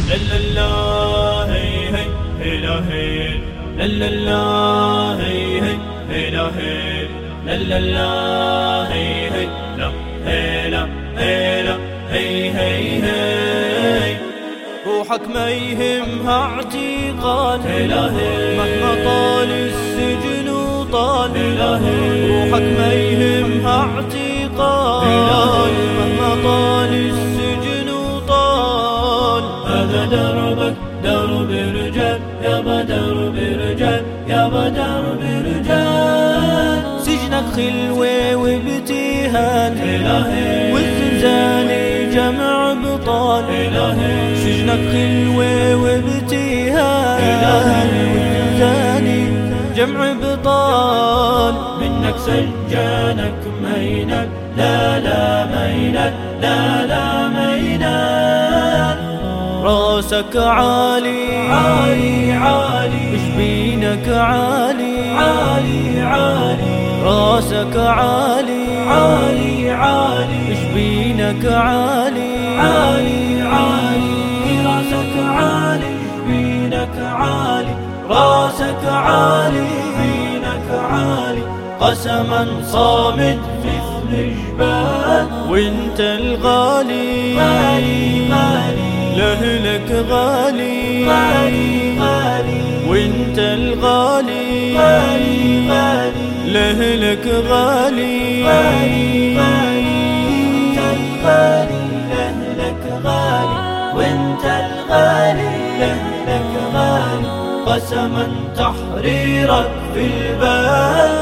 لا لا لا هي هي هي لا هي لا لا لا هي هي هي لا هي لا لا لا هي هي لا هي لا هي لا هي هي هي. روحك ما يهمها اعتقال مهما طال السجن وطال، روحك ما يهمها اعتقال مهما طال السجن وطال. هذا دربك درب رجال يابا، درب رجال يابا، درب رجال. سجنك خلوة وابتهال والزنزان جمع بطال، سجنك خلوة وابتهال والزنزان جمع بطال. منك سجانك مينك لا لا مينك لا لا مينك. راسك عالي عالي عالي، جبينك عالي عالي عالي. راسك عالي عالي عالي، جبينك عالي عالي عالي. راسك عالي جبينك عالي، راسك عالي جبينك عالي. قسما صامد مثل جبال وانت الغالي غالي غالي. لأهلك غالي غالي غالي وانت الغالي غالي غالي. لأهلك غالي غالي غالي وانت الغالي. لأهلك غالي وانت الغالي. لأهلك غالي. قسما تحريرك في البال.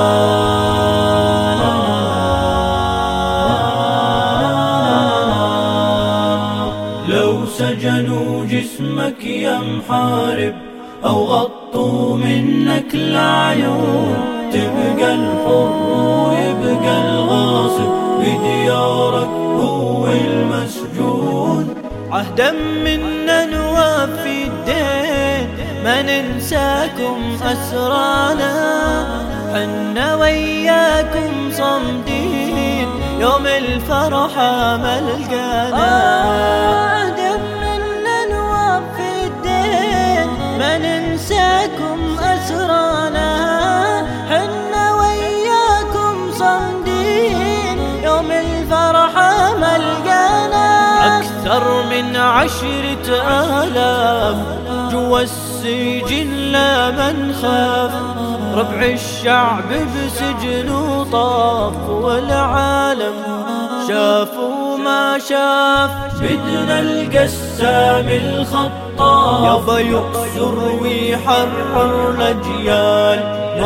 لو سجنوا جسمك يا محارب أو غطوا منك العيون، تبقى الحر ويبقى الغاصب بديارك هو المسجون. عهدا منا نوفي الدين ما ننساكم أسرانا، حنا وياكم صمدين يوم الفرحة ملقانا. عهدا منا نوفي الدين ما ننساكم أسرانا، حنا وياكم صمدين يوم الفرحة ملقانا. أكثر من 10,000 جوا السجن لا من خاف، ربع الشعب بسجن وطاف والعالم شاف وما شاف. بدنا القسام الخطاف يابا يقصر ويحرر الأجيال.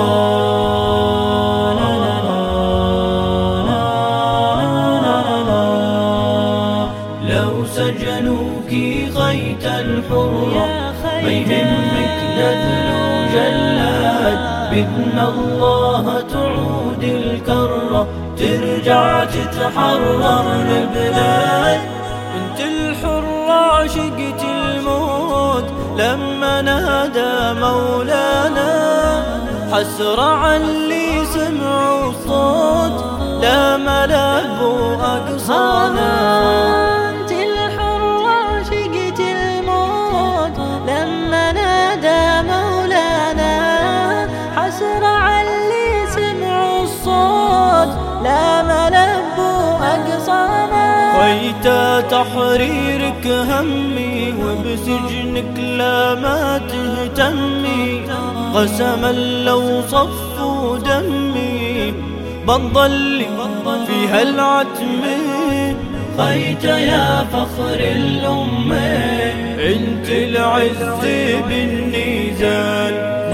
لو سجنوك غيت الحرة ما يهمك نذل وجلاد، بإذن الله تعود الكرة ترجع تتحرر البلاد. انت الحرة عشقت الموت لما نادى مولانا، حسرة عاللي سمعوا الصوت لا ملبوا أقصانا. انت الحرة عشقت الموت لما نادى مولانا، حسرة عاللي سمعوا الصوت لا ملبوا أقصانا. غيت تحريرك همي وبسجنك لا ما تهتمي، قسما لو صفوا دمي بنضل في هالعتم. غيت يا فخر الأمة انت العز بالنزال.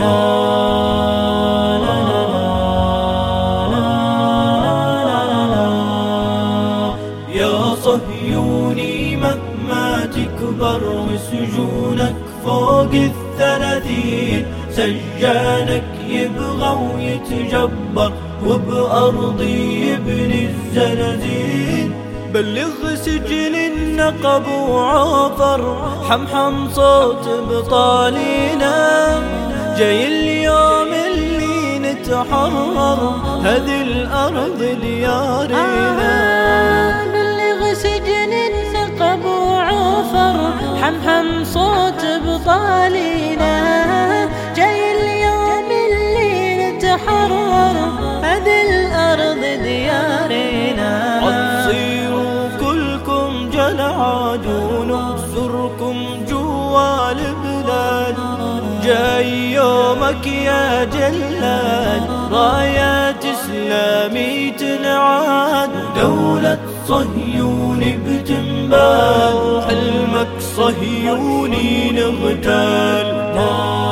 يا صهيوني مهما تكبر وسجونك فوق 30، سجانك يبغى ويتجبر وبأرضي يبني الزنازين. بلغ سجن النقب وعافر حمحم صوت بطالينا، جاي اليوم اللي نتحرر هذه الأرض ديارنا. بلغ سجن النقب وعافر حمحم صوت بطالينا، جاي اليوم اللي نتحرر هذه الأرض ديارنا. عتصيروا كلكم جلعاد ونكسركم جوا البلاد، جاي يومك يا جلاد، رايات إسلامي تنعاد، دولة صهيوني بتنبال، حلمك صهيوني نغتال.